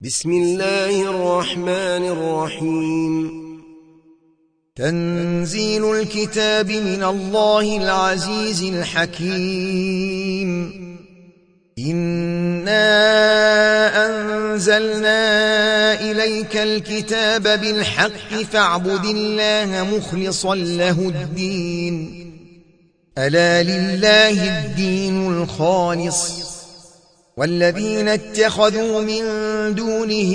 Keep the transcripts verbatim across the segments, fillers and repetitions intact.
بسم الله الرحمن الرحيم. تنزيل الكتاب من الله العزيز الحكيم. إنا أنزلنا إليك الكتاب بالحق فاعبد الله مخلصا له الدين. ألا لله الدين الخالص والذين اتخذوا من دونه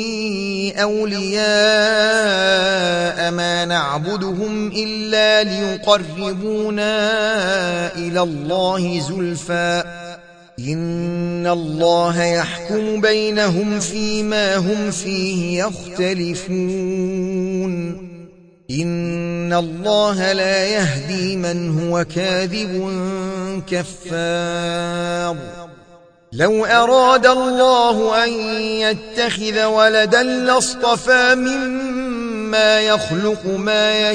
أولياء ما نعبدهم إلا ليقربونا إلى الله زلفى إن الله يحكم بينهم فيما هم فيه يختلفون إن الله لا يهدي من هو كاذب كفار. لو أراد الله أن يتخذ ولدا لاصطفى مما يخلق ما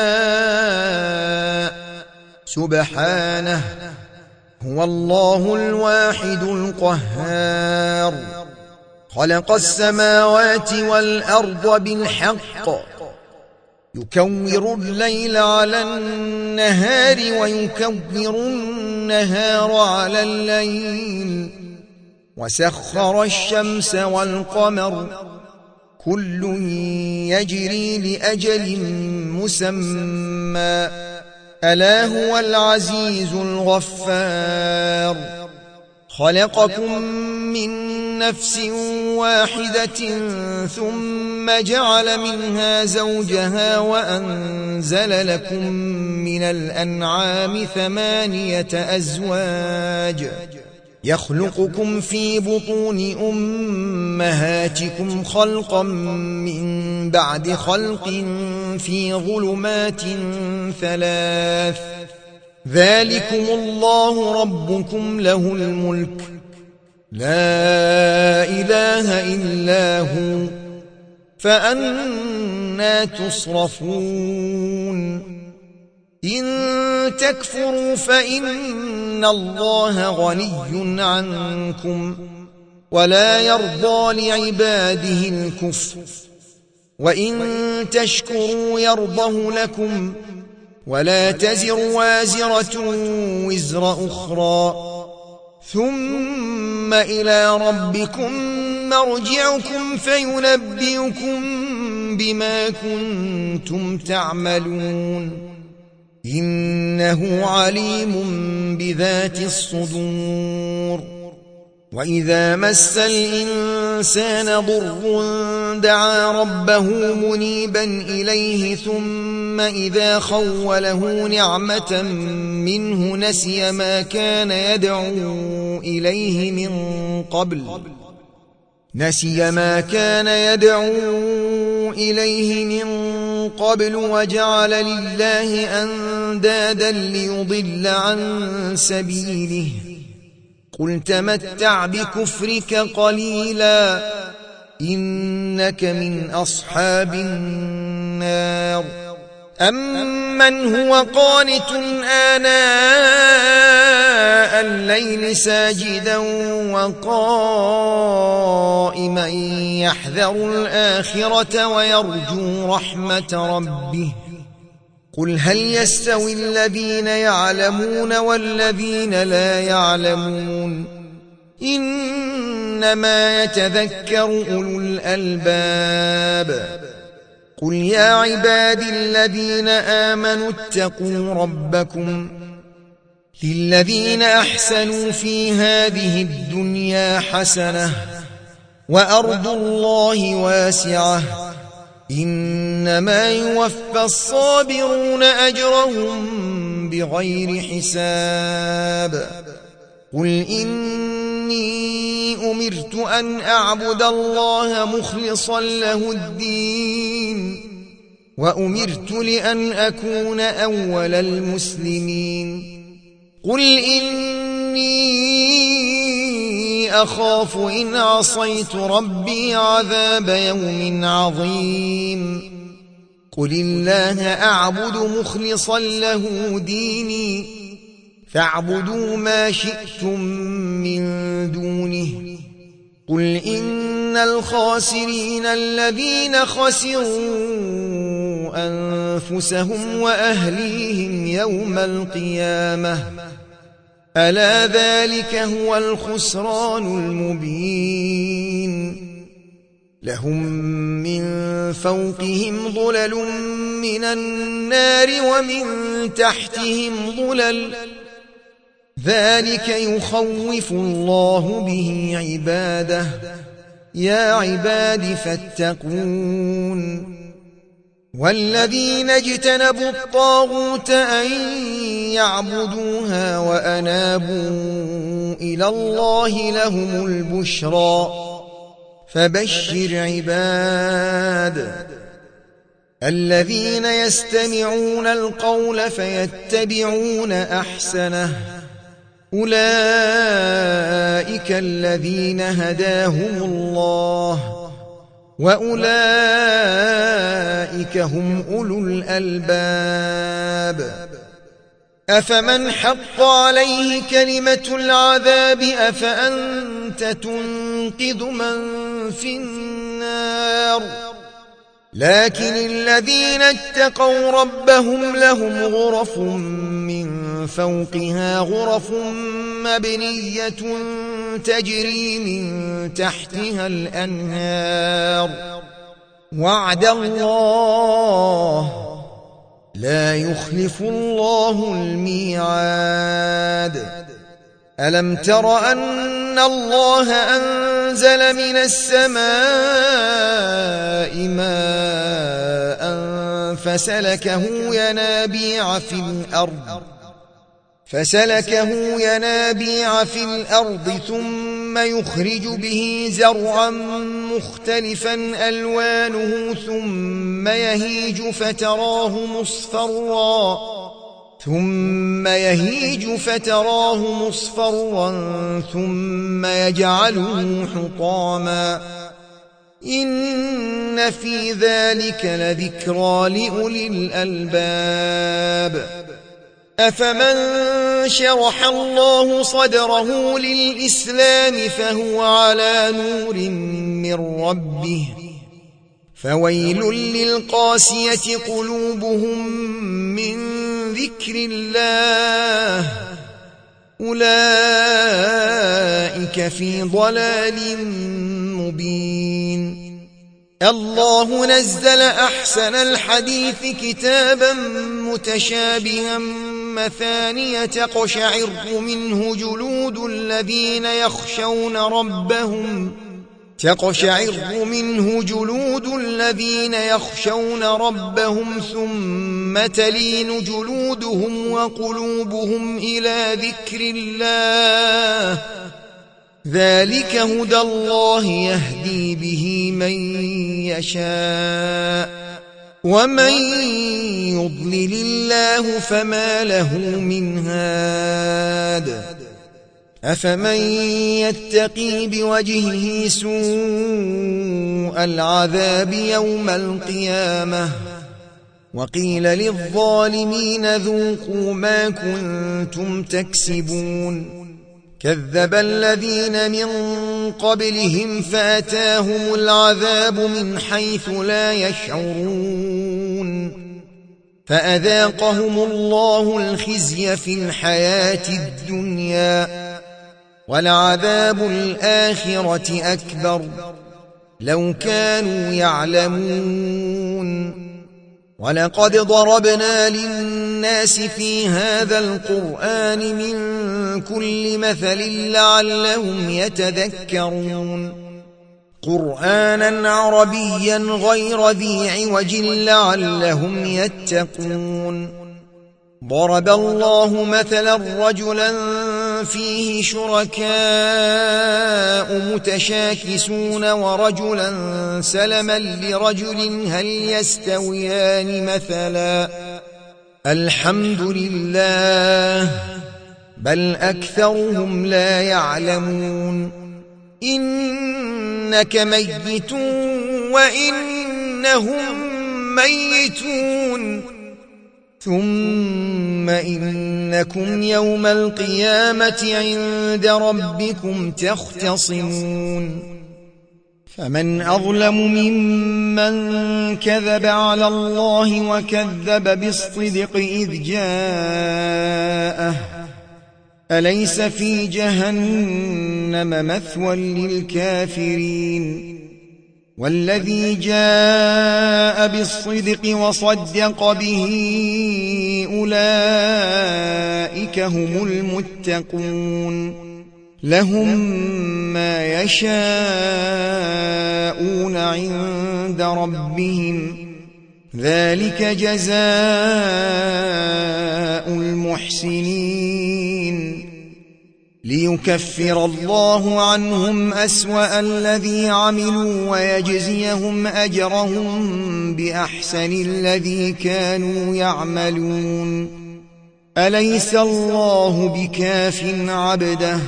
يشاء سبحانه هو الله الواحد القهار. خلق السماوات والأرض بالحق يكور الليل على النهار ويكور النهار على الليل وسخر الشمس والقمر كل يجري لأجل مسمى ألا هو العزيز الغفار. خلقكم من نفس واحدة ثم جعل منها زوجها وأنزل لكم من الأنعام ثمانية أزواج يخلقكم في بطون أمهاتكم خلقا من بعد خلق في ظلمات ثلاث ذلكم الله ربكم له الملك لا إله إلا هو فأنى تصرفون. إن تكفروا فإن الله غني عنكم ولا يرضى لعباده الكفر وإن تشكروا يرضه لكم ولا تزر وازرة وزر أخرى ثم إلى ربكم مرجعكم فينبئكم بما كنتم تعملون إنه عليم بذات الصدور. وإذا مس الإنسان ضر دعا ربه منيبا إليه ثم إذا خوله نعمة منه نسي ما كان يدعو إليه من قبل نسي ما كان يدعو إليه من قبل وجعل لله أندادا ليضل عن سبيله قل تمتع بكفرك قليلا إنك من أصحاب النار. أمن هو قانت آناء الليل ساجدا وقائما يحذر الآخرة ويرجو رحمة ربه قل هل يستوي الذين يعلمون والذين لا يعلمون إنما يتذكر أولو الألباب. قل يا عبادي الذين آمنوا اتقوا ربكم للذين أحسنوا في هذه الدنيا حسنة وأرض الله واسعة إنما يوفى الصابرون أجرهم بغير حساب. قل إني أمرت أن أعبد الله مخلصا له الدين وأمرت لأن أكون أول المسلمين. قل إني أخاف إن عصيت ربي عذاب يوم عظيم. قل الله أعبد مخلصا له ديني فاعبدوا ما شئتم من دونه قل إن الخاسرين الذين خسروا أنفسهم وأهليهم يوم القيامة ألا ذلك هو الخسران المبين لهم من فوقهم ظلل من النار ومن تحتهم ظلل ذلك يخوف الله به عباده يا عباد فاتقون والذين اجتنبوا الطاغوت أن يعبدوها وأنابوا إلى الله لهم البشرى فبشر عباد الذين يستمعون القول فيتبعون أحسنه أولئك الذين هداهم الله وأولئك هم أولو الألباب أفمن حق عليه كلمة العذاب أفأنت تنقذ من في النار لكن الذين اتقوا ربهم لهم غرف من فوقها غرف مبنية تجري من تحتها الأنهار وعد الله لا يخلف الله الميعاد ألم تر أن الله أنزل من السماء ماء فسلكه ينابيع في الأرض فسلكه ينابيع في الأرض ثم يخرج به زرعا مختلفا ألوانه ثم يهيج فتراه مصفرا ثم يهيج فتراه مصفرا ثم يجعله حطاما إن في ذلك لذكرى لأولي الألباب أفمن شرح الله صدره للإسلام فهو على نور من ربه فويل للقاسية قلوبهم من ذكر الله أولئك في ضلال مبين الله نزل أحسن الحديث كتابا متشابها مثانية تقشعر منه جلود الذين يخشون ربهم تقشعر منه جلود الذين يخشون ربهم ثم تلين جلودهم وقلوبهم إلى ذكر الله ذلك هدى الله يهدي به من يشاء ومن يضلل الله فما له من هاد أفمن يتقي بوجهه سوء العذاب يوم القيامة وقيل للظالمين ذوقوا ما كنتم تكسبون كذب الذين من قبلهم فأتاهم العذاب من حيث لا يشعرون فأذاقهم الله الخزي في الحياة الدنيا ولعذاب الآخرة أكبر لو كانوا يعلمون ولقد ضربنا للناس في هذا القرآن من كل مثل لعلهم يتذكرون قرآنا عربيا غير ذي عوج لعلهم يتقون ضرب الله مثلا رجلا فيه شركاء متشاكسون ورجلا سلما لرجل هل يستويان مثلا الحمد لله بل أكثرهم لا يعلمون إنك ميت وإنهم ميتون ثم إنكم يوم القيامة عند ربكم تختصمون فمن أظلم ممن كذب على الله وكذب بالصدق إذ جاءه أليس في جهنم مثوى للكافرين والذي جاء بالصدق وصدق به أولئك هم المتقون لهم ما يشاءون عند ربهم ذلك جزاء المحسنين ليكفر الله عنهم أسوأ الذي عملوا ويجزيهم أجرهم بأحسن الذي كانوا يعملون أليس الله بكاف عبده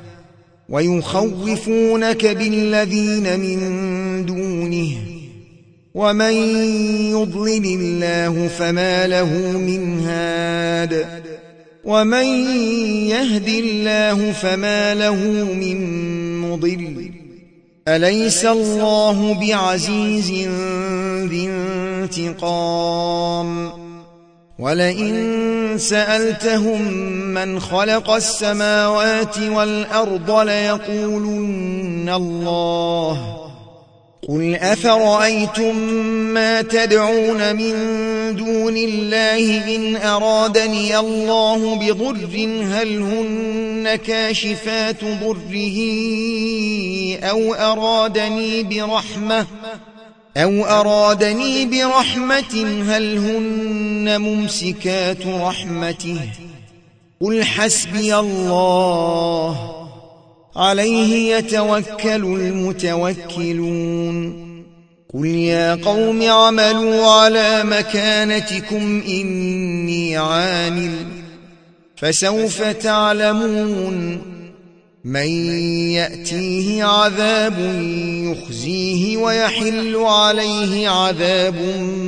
ويخوفونك بالذين من دونه ومن يضلل الله فما له من هاد ومن يهد الله فما له من مضل أليس الله بعزيز ذي انتقام ولئن سألتهم من خلق السماوات والأرض ليقولن الله قل أفرأيتم ما تدعون من دون الله إن أرادني الله بضر هل هن كاشفات ضره أو أرادني برحمة أو أرادني برحمة هل هن ممسكات رحمته قل حسبي الله عليه يتوكل المتوكلون قل يا قوم اعملوا على مكانتكم إني عامل فسوف تعلمون من يأتيه عذاب يخزيه ويحل عليه عذاب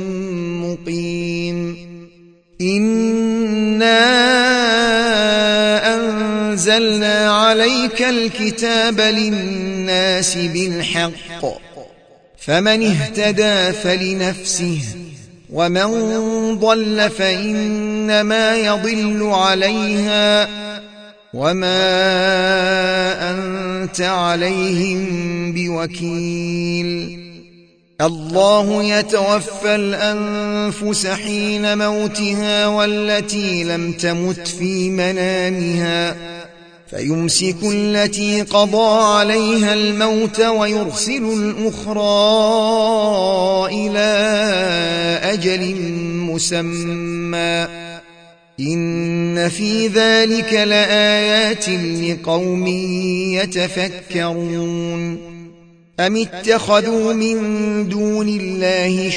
مقيم إنا أنزلنا عليك الكتاب للناس بالحق فمن اهتدى فلنفسه ومن ضل فإنما يضل عليها وما أنت عليهم بوكيل الله يتوفى الأنفس حين موتها والتي لم تمت في منامها فيمسك التي قضى عليها الموت ويرسل الأخرى إلى أجل مسمى إن في ذلك لآيات لقوم يتفكرون أم اتخذوا من دون الله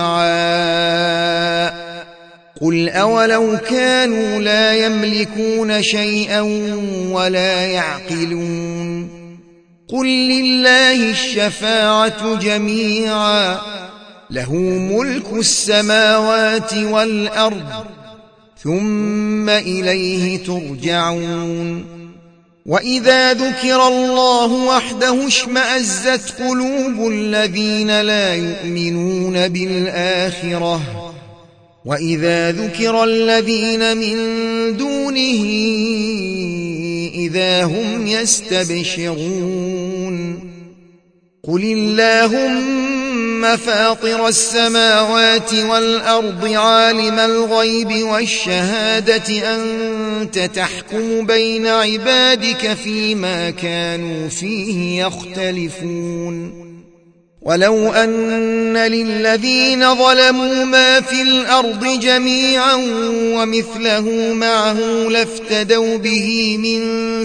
شفعاء قل أولو كانوا لا يملكون شيئا ولا يعقلون قل لله الشفاعة جميعا له ملك السماوات والأرض ثم إليه ترجعون وإذا ذكر الله وحده اشمأزت قلوب الذين لا يؤمنون بالآخرة وإذا ذكر الذين من دونه إذا هم يستبشرون قل اللهم فاطر السماوات والأرض عالم الغيب والشهادة أنت تحكم بين عبادك فيما كانوا فيه يختلفون ولو أن للذين ظلموا ما في الأرض جميعا ومثله معه لافتدوا به من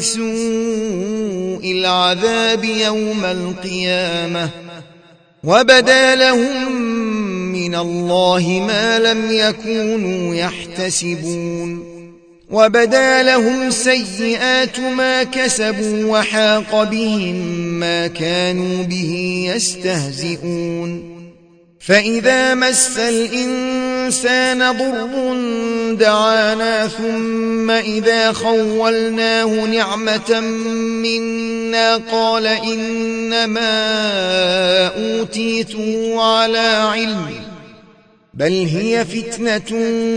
سوء العذاب يوم القيامة وبدا لهم من الله ما لم يكونوا يحتسبون وبدا لهم سيئات ما كسبوا وحاق بهم ما كانوا به يستهزئون فإذا مس الإنسان الإنسان ضر دعانا ثم إذا خولناه نعمة منا قال إنما أوتيته على علم بل هي فتنة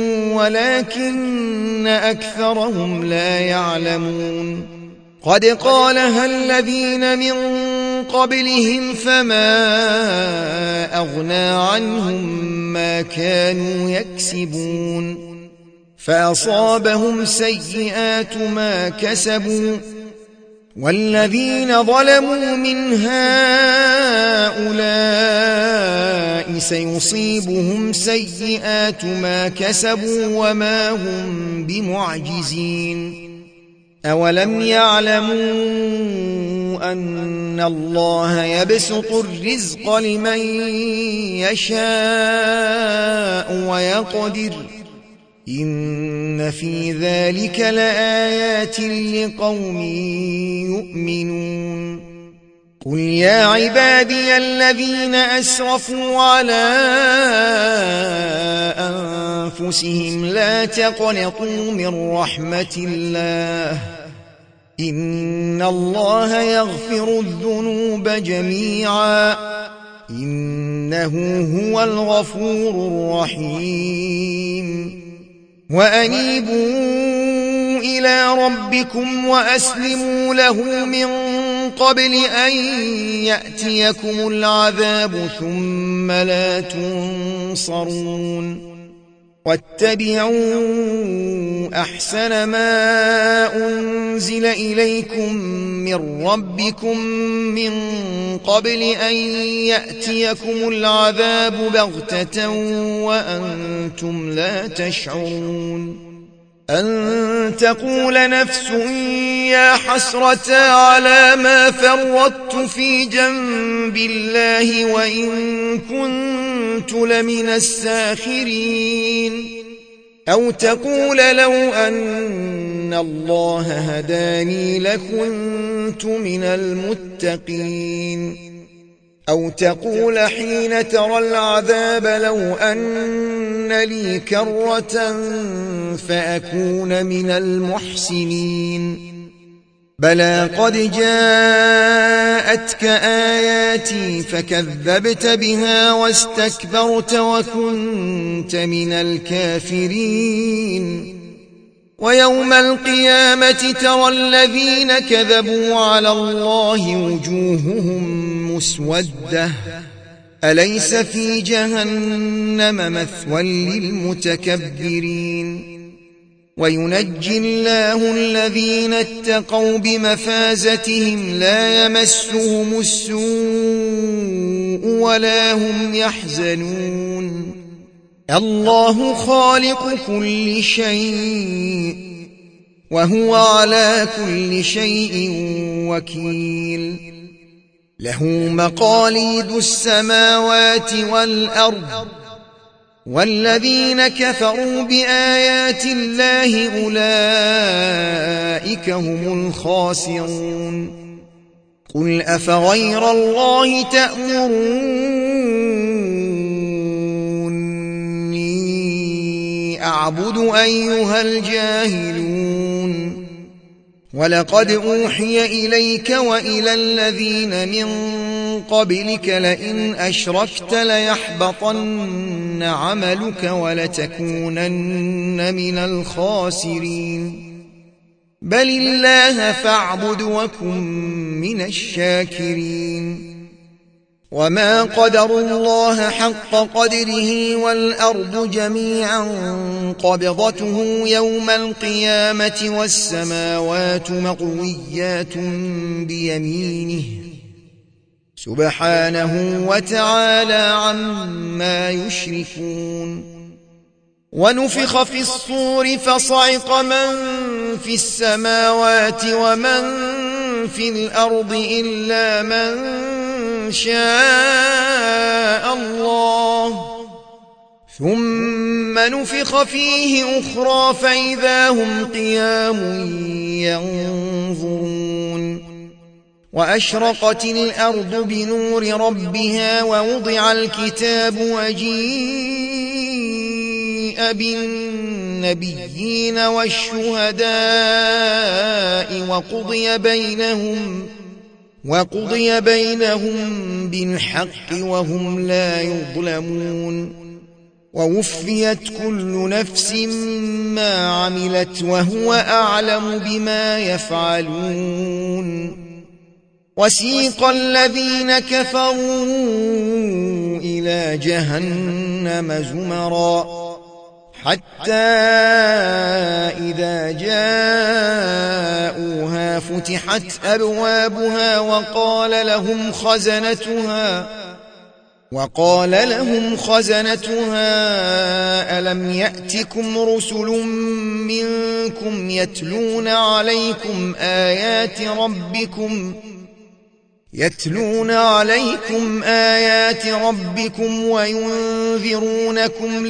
ولكن أكثرهم لا يعلمون قد قالها الذين من قبلهم فما أغنى عنهم ما كانوا يكسبون فأصابهم سيئات ما كسبوا والذين ظلموا من هؤلاء سيصيبهم سيئات ما كسبوا وما هم بمعجزين أولم يعلموا أن الله يبسط الرزق لمن يشاء ويقدر إن في ذلك لآيات لقوم يؤمنون قل يا عبادي الذين أسرفوا على أنفسهم لا تقنطوا من رحمة الله إن الله يغفر الذنوب جميعا إنه هو الغفور الرحيم وأنيبوا إلى ربكم وأسلموا له من قبل أن يأتيكم العذاب ثم لا تنصرون واتبعوا أحسن ما أنزل إليكم من ربكم من قبل أن يأتيكم العذاب بغتة وأنتم لا تشعرون أن تقول نفس يا حسرة على ما فرطت في جنب الله وإن كنت لمن الساخرين أو تقول لو أن الله هداني لكنت من المتقين أو تقول حين ترى العذاب لو أن لي كرة فأكون من المحسنين بلى قد جاءتك آياتي فكذبت بها واستكبرت وكنت من الكافرين ويوم القيامة ترى الذين كذبوا على الله وجوههم مسودة أليس في جهنم مثوى للمتكبرين وينجي الله الذين اتقوا بمفازتهم لا يمسهم السوء ولا هم يحزنون الله خالق كل شيء وهو على كل شيء وكيل له مقاليد السماوات والأرض والذين كفروا بآيات الله أولئك هم الخاسرون قل أفغير الله تأمروني أعبد أيها الجاهلون ولقد أوحي إليك وإلى الذين من قبلك لئن أشركت ليحبطن عملك ولتكونن من الخاسرين بل الله فاعبد وكن من الشاكرين وما قدروا الله حق قدره والأرض جميعا قبضته يوم القيامة والسماوات مطويات بيمينه سبحانه وتعالى عما يشركون ونفخ في الصور فصعق من في السماوات ومن في الأرض إلا من شاء الله ثم نفخ فيه أخرى فإذا هم قيام ينظرون وأشرقت الأرض بنور ربها ووضع الكتاب وجيء وجيء بالنبيين والشهداء وقضي بينهم وقضي بينهم بالحق وهم لا يظلمون ووفيت كل نفس ما عملت وهو أعلم بما يفعلون وسيق الذين كفروا إلى جهنم زمرا حتى إذا جاءوها فتحت أبوابها وقال لهم خزنتها وقال لهم خزنتها ألم يأتكم رسل منكم يتلون عليكم آيات ربكم يتلون عليكم آيات ربكم وينذرونكم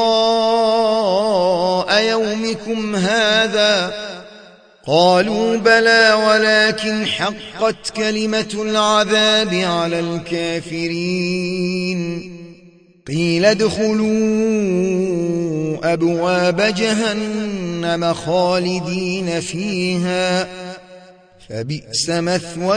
لقاء يومكم هذا قالوا بلى ولكن حقت كلمة العذاب على الكافرين قيل ادخلوا أبواب جهنم خالدين فيها فبئس مثوى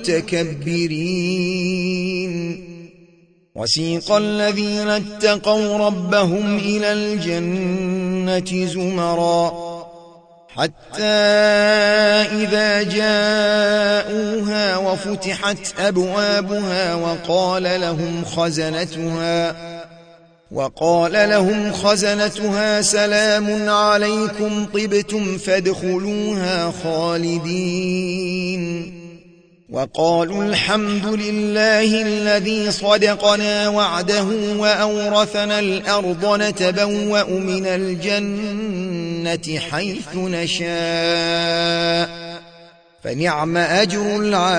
المتكبرين وسيق الذين اتقوا ربهم إلى الجنة زمرا حتى إذا جاءوها وفتحت أبوابها وقال لهم خزنتها وقال لهم خزنتها سلام عليكم طبتم فادخلوها خالدين وقالوا الحمد لله الذي صدقنا وعده وأورثنا الأرض نتبوأ من الجنة حيث نشاء فنعم أجر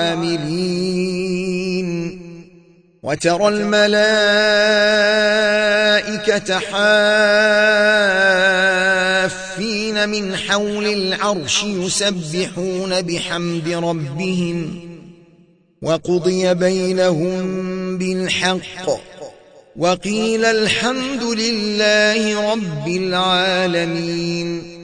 العاملين وترى الملائكة حافين من حول العرش يسبحون بحمد ربهم وقضي بينهم بالحق وقيل الحمد لله رب العالمين